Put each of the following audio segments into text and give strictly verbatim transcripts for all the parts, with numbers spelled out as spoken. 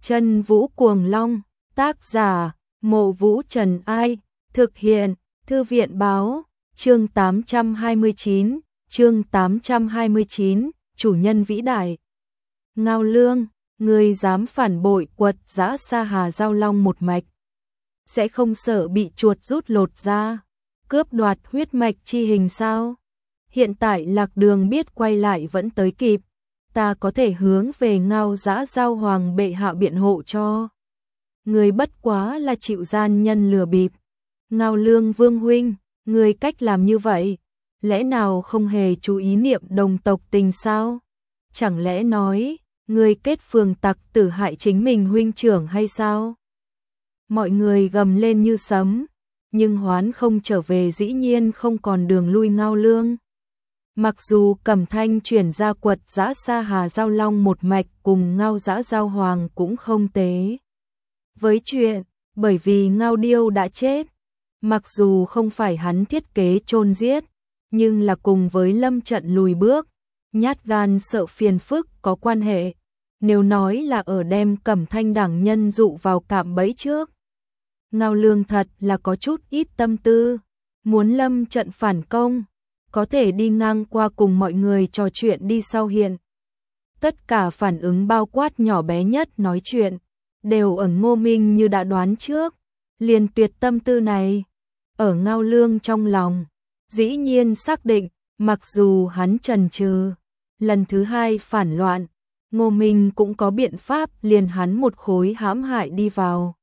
Chân Vũ Cuồng Long, tác giả, Mộ Vũ Trần Ai, thực hiện, Thư viện Báo, chương tám trăm hai mươi chín, chương tám trăm hai mươi chín, chủ nhân vĩ đại. Ngao Lương, người dám phản bội quật dã Sa Hà Giao Long một mạch, sẽ không sợ bị chuột rút lột da, cướp đoạt huyết mạch chi hình sao? Hiện tại Lạc Đường biết quay lại vẫn tới kịp, ta có thể hướng về Ngao dã Giao Hoàng bệ hạ biện hộ cho. Người bất quá là chịu gian nhân lừa bịp. Ngao Lương vương huynh, người cách làm như vậy, lẽ nào không hề chú ý niệm đồng tộc tình sao? Chẳng lẽ nói, người kết phường tặc tử hại chính mình huynh trưởng hay sao? Mọi người gầm lên như sấm, nhưng Hoán không trở về dĩ nhiên không còn đường lui Ngao Lương. Mặc dù Cẩm Thanh chuyển ra quật dã Sa Hà Giao Long một mạch cùng Ngao dã Giao Hoàng cũng không tế với chuyện, bởi vì Ngao Điêu đã chết. Mặc dù không phải hắn thiết kế chôn giết, nhưng là cùng với lâm trận lùi bước, nhát gan sợ phiền phức có quan hệ. Nếu nói là ở đem Cẩm Thanh đảng nhân dụ vào cạm bẫy trước, Ngao Lương thật là có chút ít tâm tư, muốn lâm trận phản công, có thể đi ngang qua cùng mọi người trò chuyện đi sau hiện. Tất cả phản ứng bao quát nhỏ bé nhất nói chuyện, đều ở Ngô Minh như đã đoán trước, liền tuyệt tâm tư này. Ở Ngao Lương trong lòng, dĩ nhiên xác định, mặc dù hắn chần chừ, lần thứ hai phản loạn, Ngô Minh cũng có biện pháp liền hắn một khối hãm hại đi vào.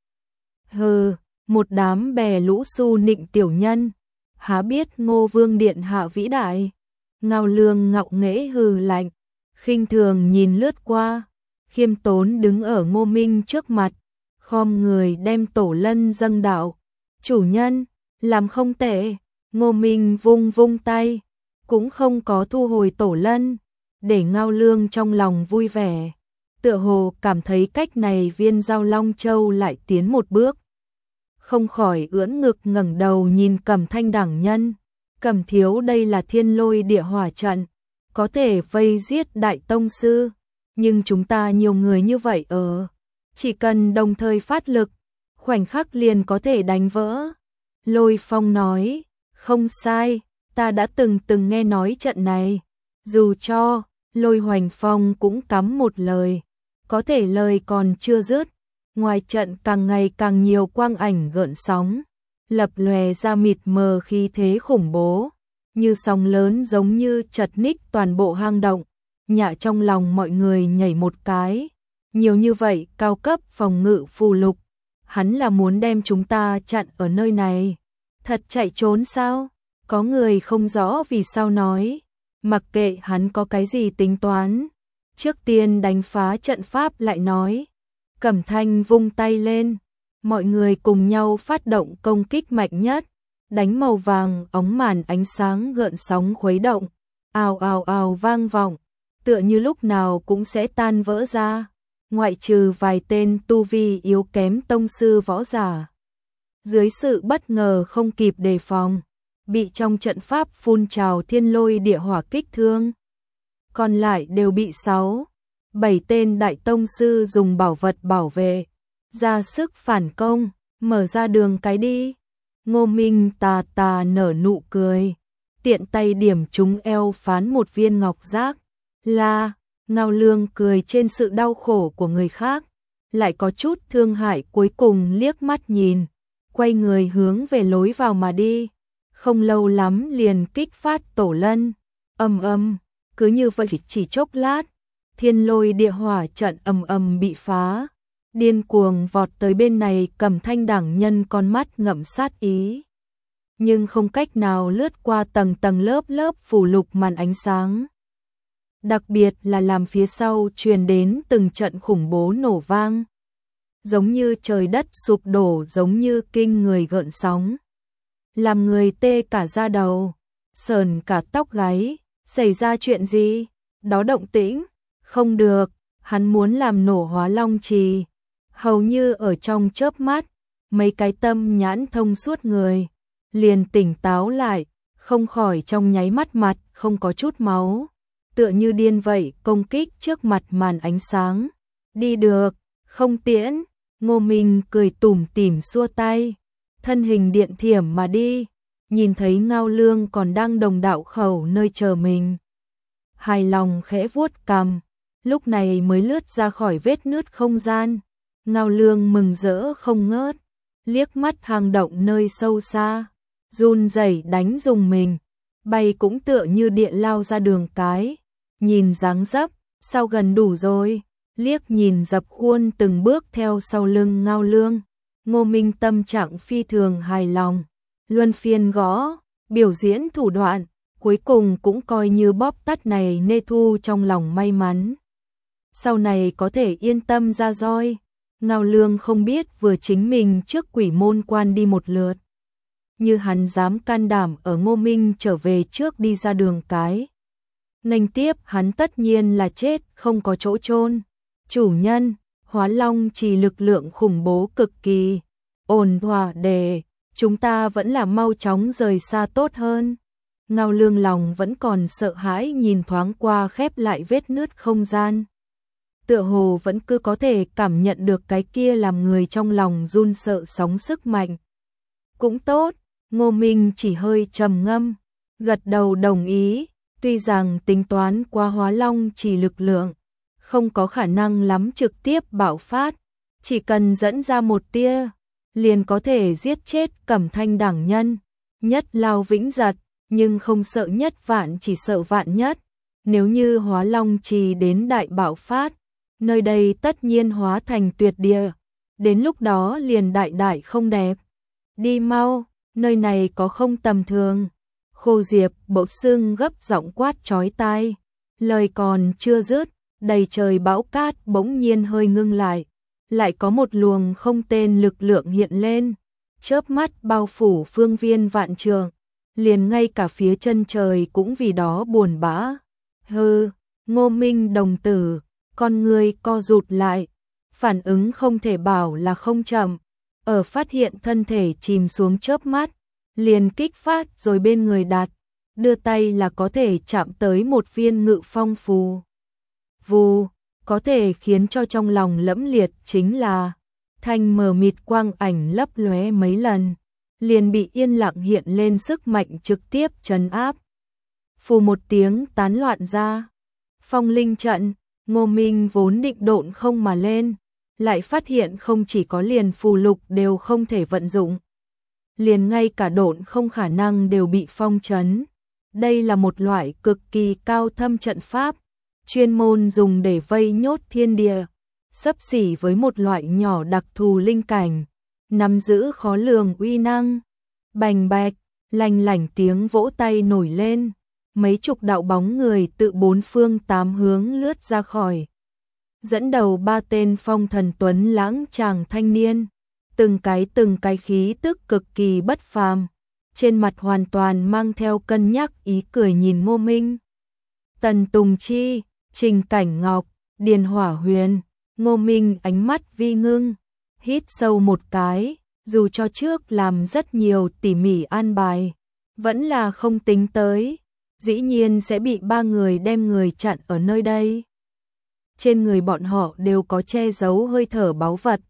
Hừ, một đám bè lũ su nịnh tiểu nhân, há biết Ngô Vương điện hạ vĩ đại. Ngao Lương ngạo nghễ hừ lạnh, khinh thường nhìn lướt qua, khiêm tốn đứng ở Ngô Minh trước mặt, khom người đem tổ lân dâng đạo. Chủ nhân, làm không tệ. Ngô Minh vung vung tay, cũng không có thu hồi tổ lân, để Ngao Lương trong lòng vui vẻ, tựa hồ cảm thấy cách này viên Giao Long Châu lại tiến một bước. Không khỏi ưỡn ngực ngẩng đầu nhìn Cẩm Thanh đảng nhân. Cẩm thiếu, đây là thiên lôi địa hỏa trận, có thể vây giết đại tông sư, nhưng chúng ta nhiều người như vậy ở, chỉ cần đồng thời phát lực, khoảnh khắc liền có thể đánh vỡ. Lôi Phong nói, không sai, ta đã từng từng nghe nói trận này, dù cho, Lôi Hoành Phong cũng cắm một lời, có thể lời còn chưa dứt, ngoài trận càng ngày càng nhiều quang ảnh gợn sóng, lập lòe ra mịt mờ khí thế khủng bố, như sóng lớn giống như chật ních toàn bộ hang động. Nhạ trong lòng mọi người nhảy một cái, nhiều như vậy cao cấp phòng ngự phù lục, hắn là muốn đem chúng ta chặn ở nơi này, thật chạy trốn sao? Có người không rõ vì sao nói, mặc kệ hắn có cái gì tính toán, trước tiên đánh phá trận pháp lại nói. Cẩm Thanh vung tay lên, mọi người cùng nhau phát động công kích mạnh nhất, đánh màu vàng óng màn ánh sáng gợn sóng khuấy động, ào ào ào vang vọng, tựa như lúc nào cũng sẽ tan vỡ ra, ngoại trừ vài tên tu vi yếu kém tông sư võ giả. Dưới sự bất ngờ không kịp đề phòng, bị trong trận pháp phun trào thiên lôi địa hỏa kích thương. Còn lại đều bị sáu, bảy tên đại tông sư dùng bảo vật bảo vệ, ra sức phản công, mở ra đường cái đi. Ngô Minh tà tà nở nụ cười, tiện tay điểm trúng eo Phán một viên ngọc giác. La, Ngao Lương cười trên sự đau khổ của người khác, lại có chút thương hại, cuối cùng liếc mắt nhìn, quay người hướng về lối vào mà đi. Không lâu lắm liền kích phát tổ lân, ầm ầm, cứ như vậy chỉ, chỉ chốc lát, thiên lôi địa hỏa trận ầm ầm bị phá, điên cuồng vọt tới bên này. Cẩm Thanh đảng nhân con mắt ngậm sát ý, nhưng không cách nào lướt qua tầng tầng lớp lớp phủ lục màn ánh sáng. Đặc biệt là làm phía sau truyền đến từng trận khủng bố nổ vang, giống như trời đất sụp đổ, giống như kinh người gợn sóng, làm người tê cả da đầu, sờn cả tóc gáy. Xảy ra chuyện gì? Đó động tĩnh, không được, hắn muốn làm nổ Hóa Long Trì. Hầu như ở trong chớp mắt, mấy cái tâm nhãn thông suốt người liền tỉnh táo lại, không khỏi trong nháy mắt mặt không có chút máu, tựa như điên vậy công kích trước mặt màn ánh sáng. Đi được, Không tiễn, Ngô Minh cười tủm tỉm xua tay, thân hình điện thiểm mà đi, nhìn thấy Ngao Lương còn đang đồng đạo khẩu nơi chờ mình. Hài lòng khẽ vuốt cằm, lúc này mới lướt ra khỏi vết nứt không gian. Ngao Lương mừng rỡ không ngớt, liếc mắt hang động nơi sâu xa, run rẩy đánh dùng mình, bay cũng tựa như điện lao ra đường cái, nhìn dáng dấp, sao gần đủ rồi, liếc nhìn dập khuôn từng bước theo sau lưng Ngao Lương, Ngô Minh tâm trạng phi thường hài lòng, luân phiên gõ, biểu diễn thủ đoạn, cuối cùng cũng coi như bóp tắt này nê thu trong lòng may mắn. Sau này có thể yên tâm ra roi. Ngao Lương không biết vừa chính mình trước quỷ môn quan đi một lượt. Như hắn dám can đảm ở Ngô Minh trở về trước đi ra đường cái. Nghênh tiếp hắn tất nhiên là chết không có chỗ chôn. Chủ nhân, Hóa Long Trì lực lượng khủng bố cực kỳ. Ổn thỏa đề, chúng ta vẫn là mau chóng rời xa tốt hơn. Ngao Lương lòng vẫn còn sợ hãi nhìn thoáng qua khép lại vết nứt không gian. Tựa hồ vẫn cứ có thể cảm nhận được cái kia làm người trong lòng run sợ sóng sức mạnh. Cũng tốt, Ngô Minh chỉ hơi trầm ngâm, gật đầu đồng ý, tuy rằng tính toán qua Hóa Long chỉ lực lượng, không có khả năng lắm trực tiếp bạo phát, chỉ cần dẫn ra một tia, liền có thể giết chết Cẩm Thanh đẳng nhân, nhất lao vĩnh giật, nhưng không sợ nhất vạn chỉ sợ vạn nhất, nếu như Hóa Long trì đến đại bạo phát, nơi đây tất nhiên hóa thành tuyệt địa, đến lúc đó liền đại đại không đẹp. Đi mau, nơi này có không tầm thường. Khô Diệp bỗng sưng gấp giọng quát chói tai, lời còn chưa dứt, đầy trời bão cát bỗng nhiên hơi ngưng lại, lại có một luồng không tên lực lượng hiện lên, chớp mắt bao phủ phương viên vạn trường, liền ngay cả phía chân trời cũng vì đó buồn bã. Hừ, Ngô Minh đồng tử, con người co rụt lại, phản ứng không thể bảo là không chậm, ở phát hiện thân thể chìm xuống chớp mắt, liền kích phát rồi bên người đặt, đưa tay là có thể chạm tới một viên ngự phong phù. Vù, có thể khiến cho trong lòng lẫm liệt chính là thanh mờ mịt quang ảnh lấp lóe mấy lần, liền bị yên lặng hiện lên sức mạnh trực tiếp trấn áp. Phù một tiếng tán loạn ra, phong linh trận. Ngô Minh vốn định độn không mà lên, lại phát hiện không chỉ có liền phù lục đều không thể vận dụng, liền ngay cả độn không khả năng đều bị phong trấn. Đây là một loại cực kỳ cao thâm trận pháp, chuyên môn dùng để vây nhốt thiên địa, xấp xỉ với một loại nhỏ đặc thù linh cảnh, nắm giữ khó lường uy năng. Bành bạch, lanh lảnh tiếng vỗ tay nổi lên. Mấy chục đạo bóng người tự bốn phương tám hướng lướt ra khỏi. Dẫn đầu ba tên phong thần tuấn lãng chàng thanh niên, từng cái từng cái khí tức cực kỳ bất phàm, trên mặt hoàn toàn mang theo cân nhắc ý cười nhìn Ngô Minh. Tần Tùng Chi, Trình Cảnh Ngọc, Điền Hỏa Huyền, Ngô Minh ánh mắt vi ngưng, hít sâu một cái, dù cho trước làm rất nhiều tỉ mỉ an bài, vẫn là không tính tới. Dĩ nhiên sẽ bị ba người đem người chặn ở nơi đây. Trên người bọn họ đều có che giấu hơi thở báu vật.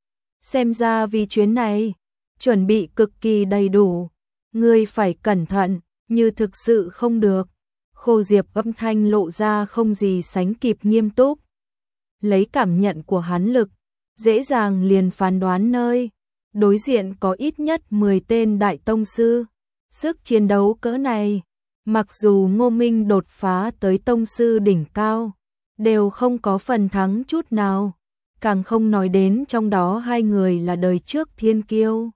Xem ra vì chuyến này, chuẩn bị cực kỳ đầy đủ. Ngươi phải cẩn thận, như thực sự không được. Khô Diệp âm thanh lộ ra không gì sánh kịp nghiêm túc. Lấy cảm nhận của hắn lực, dễ dàng liền phán đoán nơi. Đối diện có ít nhất mười tên đại tông sư. Sức chiến đấu cỡ này. Mặc dù Ngô Minh đột phá tới tông sư đỉnh cao, đều không có phần thắng chút nào, càng không nói đến trong đó hai người là đời trước thiên kiêu.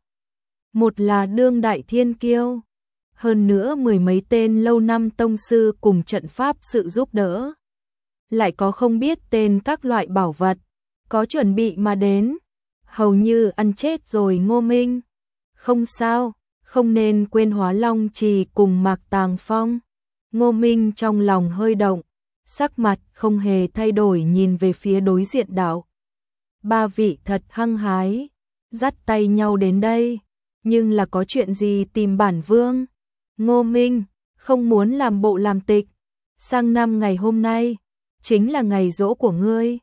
Một là đương đại thiên kiêu, hơn nữa mười mấy tên lâu năm tông sư cùng trận pháp sự giúp đỡ. Lại có không biết tên các loại bảo vật, có chuẩn bị mà đến, hầu như ăn chết rồi Ngô Minh. Không sao. Không nên quên Hóa Long Trì cùng Mạc Tàng Phong. Ngô Minh trong lòng hơi động, sắc mặt không hề thay đổi nhìn về phía đối diện đạo. Ba vị thật hăng hái, dắt tay nhau đến đây, nhưng là có chuyện gì tìm bản vương? Ngô Minh, không muốn làm bộ làm tịch, sang năm ngày hôm nay, chính là ngày giỗ của ngươi.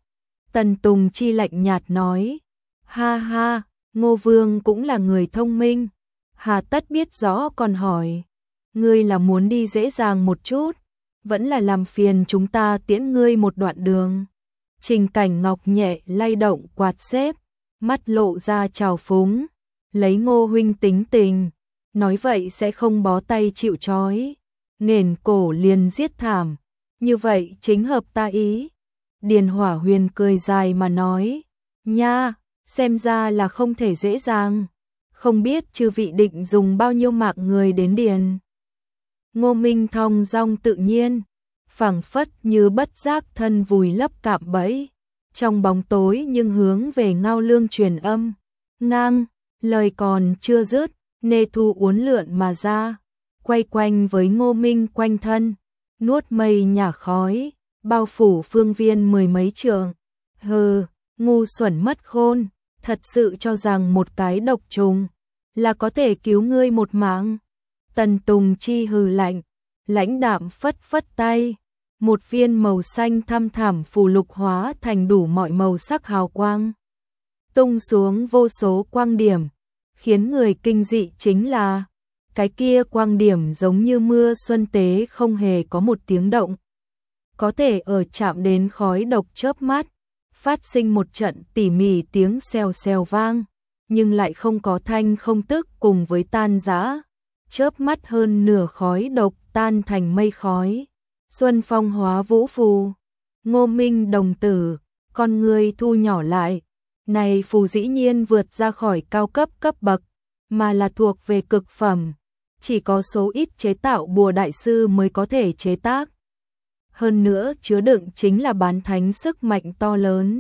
Tần Tùng Chi lạnh nhạt nói, ha ha, Ngô Vương cũng là người thông minh, hà tất biết rõ còn hỏi, ngươi là muốn đi dễ dàng một chút, vẫn là làm phiền chúng ta tiễn ngươi một đoạn đường. Trình Cảnh Ngọc nhẹ lay động quạt xếp, mắt lộ ra trào phúng, lấy Ngô huynh tính tình, nói vậy sẽ không bó tay chịu trói, nghển cổ liền giết thảm, như vậy chính hợp ta ý. Điền Hỏa Huyền cười dài mà nói, nha, xem ra là không thể dễ dàng, không biết chư vị định dùng bao nhiêu mạng người đến điền. Ngô Minh thong dong tự nhiên, phảng phất như bất giác thân vùi lấp cạm bẫy, trong bóng tối nhưng hướng về Ngao Lương truyền âm, ngang, lời còn chưa dứt, Nê Thu uốn lượn mà ra, quay quanh với Ngô Minh quanh thân, nuốt mây nhả khói, bao phủ phương viên mười mấy trượng. Hừ, ngu xuẩn mất khôn, thật sự cho rằng một cái độc trùng là có thể cứu ngươi một mạng. Tần Tùng Chi hừ lạnh, lãnh đạm phất phất tay, một viên màu xanh thăm thẳm phù lục hóa thành đủ mọi màu sắc hào quang, tung xuống vô số quang điểm, khiến người kinh dị chính là cái kia quang điểm giống như mưa xuân tế không hề có một tiếng động, có thể ở chạm đến khói độc chớp mắt, phát sinh một trận tỉ mỉ tiếng xèo xèo vang, nhưng lại không có thanh không tức cùng với tan rã, chớp mắt hơn nửa khói độc tan thành mây khói. Xuân phong hóa vũ phù, Ngô Minh đồng tử, con người thu nhỏ lại, này phù dĩ nhiên vượt ra khỏi cao cấp cấp bậc, mà là thuộc về cực phẩm, chỉ có số ít chế tạo bùa đại sư mới có thể chế tác. Hơn nữa chứa đựng chính là bán thánh sức mạnh to lớn.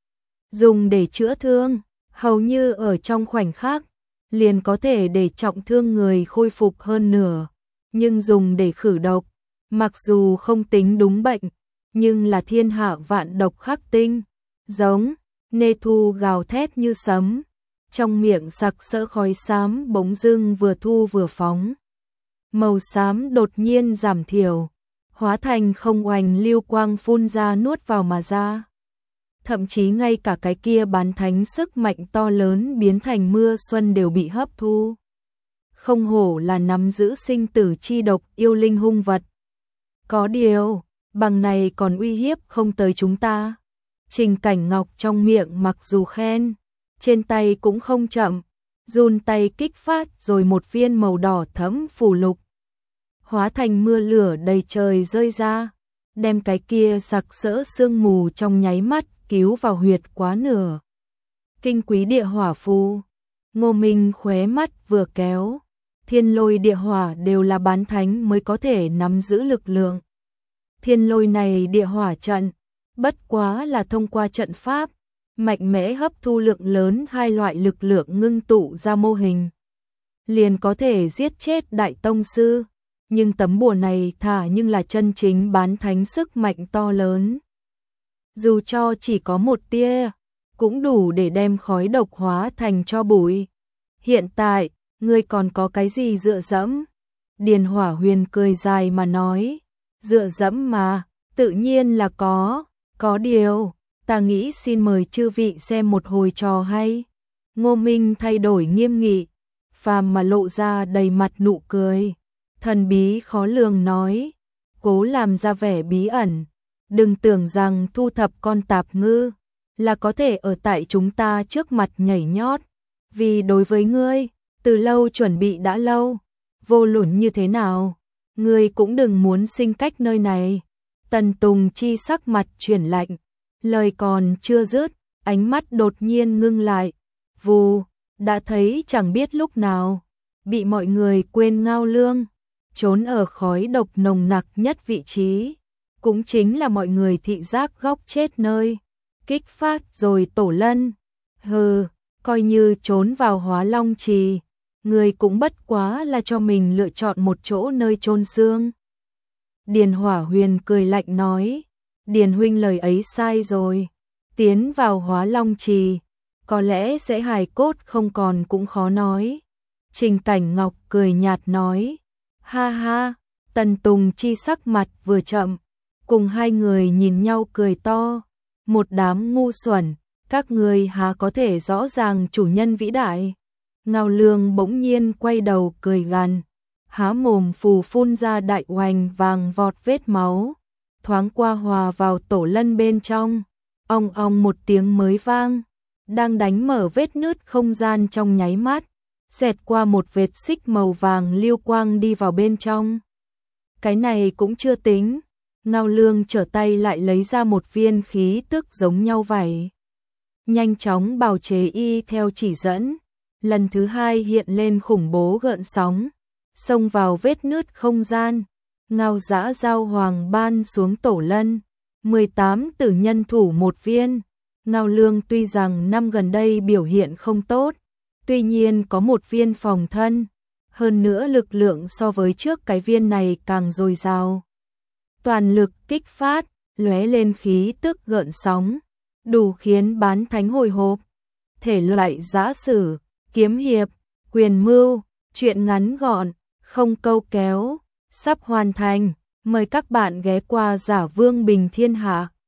Dùng để chữa thương, hầu như ở trong khoảnh khắc, liền có thể để trọng thương người khôi phục hơn nửa, nhưng dùng để khử độc, mặc dù không tính đúng bệnh, nhưng là thiên hạ vạn độc khắc tinh, giống, Nê Thu gào thét như sấm, trong miệng sặc sỡ khói xám bỗng dưng vừa thu vừa phóng. Màu xám đột nhiên giảm thiểu, hóa thành không oanh lưu quang phun ra nuốt vào mà ra. Thậm chí ngay cả cái kia bán thánh sức mạnh to lớn biến thành mưa xuân đều bị hấp thu. Không hổ là nắm giữ sinh tử chi độc yêu linh hung vật. Có điều, bằng này còn uy hiếp không tới chúng ta. Trình Cảnh Ngọc trong miệng mặc dù khen, trên tay cũng không chậm, run tay kích phát rồi một viên màu đỏ thẫm phù lục, hóa thành mưa lửa đầy trời rơi ra, đem cái kia sặc sỡ sương mù trong nháy mắt cứu vào huyệt quá nửa. Kinh quý địa hỏa phù, Ngô Minh khóe mắt vừa kéo, thiên lôi địa hỏa đều là bán thánh mới có thể nắm giữ lực lượng. Thiên lôi này địa hỏa trận, bất quá là thông qua trận pháp, mạnh mẽ hấp thu lượng lớn hai loại lực lượng ngưng tụ ra mô hình, liền có thể giết chết đại tông sư, nhưng tấm bùa này thả nhưng là chân chính bán thánh sức mạnh to lớn. Dù cho chỉ có một tia, cũng đủ để đem khói độc hóa thành tro bụi. Hiện tại, ngươi còn có cái gì dựa dẫm? Điền Hỏa Huyền cười dài mà nói, dựa dẫm mà, tự nhiên là có, có điều, ta nghĩ xin mời chư vị xem một hồi trò hay. Ngô Minh thay đổi nghiêm nghị, phàm mà lộ ra đầy mặt nụ cười, thần bí khó lường nói, cố làm ra vẻ bí ẩn, đừng tưởng rằng thu thập con tạp ngư là có thể ở tại chúng ta trước mặt nhảy nhót, vì đối với ngươi, từ lâu chuẩn bị đã lâu, vô luận như thế nào, ngươi cũng đừng muốn sinh cách nơi này. Tần Tùng Chi sắc mặt chuyển lạnh, lời còn chưa dứt, ánh mắt đột nhiên ngưng lại, vù, đã thấy chẳng biết lúc nào, bị mọi người quên Ngao Lương, trốn ở khói độc nồng nặc nhất vị trí, cũng chính là mọi người thị giác góc chết nơi, kích phát rồi tổ lân, hừ, coi như trốn vào Hóa Long Trì, người cũng bất quá là cho mình lựa chọn một chỗ nơi chôn xương. Điền Hỏa Huyền cười lạnh nói, Điền huynh lời ấy sai rồi, tiến vào Hóa Long Trì, có lẽ sẽ hài cốt không còn cũng khó nói. Trình Cảnh Ngọc cười nhạt nói, ha ha, Tần Tùng Chi sắc mặt vừa chậm, cùng hai người nhìn nhau cười to, một đám ngu xuẩn, các người há có thể rõ ràng chủ nhân vĩ đại. Ngao Lương bỗng nhiên quay đầu cười gằn, há mồm phù phun ra đại oành vàng vọt vết máu, thoáng qua hòa vào tổ lân bên trong, ong ong một tiếng mới vang, đang đánh mở vết nứt không gian trong nháy mắt, xẹt qua một vệt xích màu vàng lưu quang đi vào bên trong. Cái này cũng chưa tính, Ngao Lương trở tay lại lấy ra một viên khí tức giống nhau vậy. Nhanh chóng bào chế y theo chỉ dẫn, lần thứ hai hiện lên khủng bố gợn sóng, xông vào vết nứt không gian, Ngao Dã giao hoàng ban xuống tổ lân, mười tám tử nhân thủ một viên. Ngao Lương tuy rằng năm gần đây biểu hiện không tốt, tuy nhiên có một viên phòng thân, hơn nữa lực lượng so với trước cái viên này càng dồi dào. Toàn lực kích phát, lóe lên khí tức gợn sóng, đủ khiến bán thánh hồi hộp. Thể loại giã sử, kiếm hiệp, quyền mưu, truyện ngắn gọn, không câu kéo, sắp hoàn thành. Mời các bạn ghé qua Giả Vương Bình Thiên Hạ.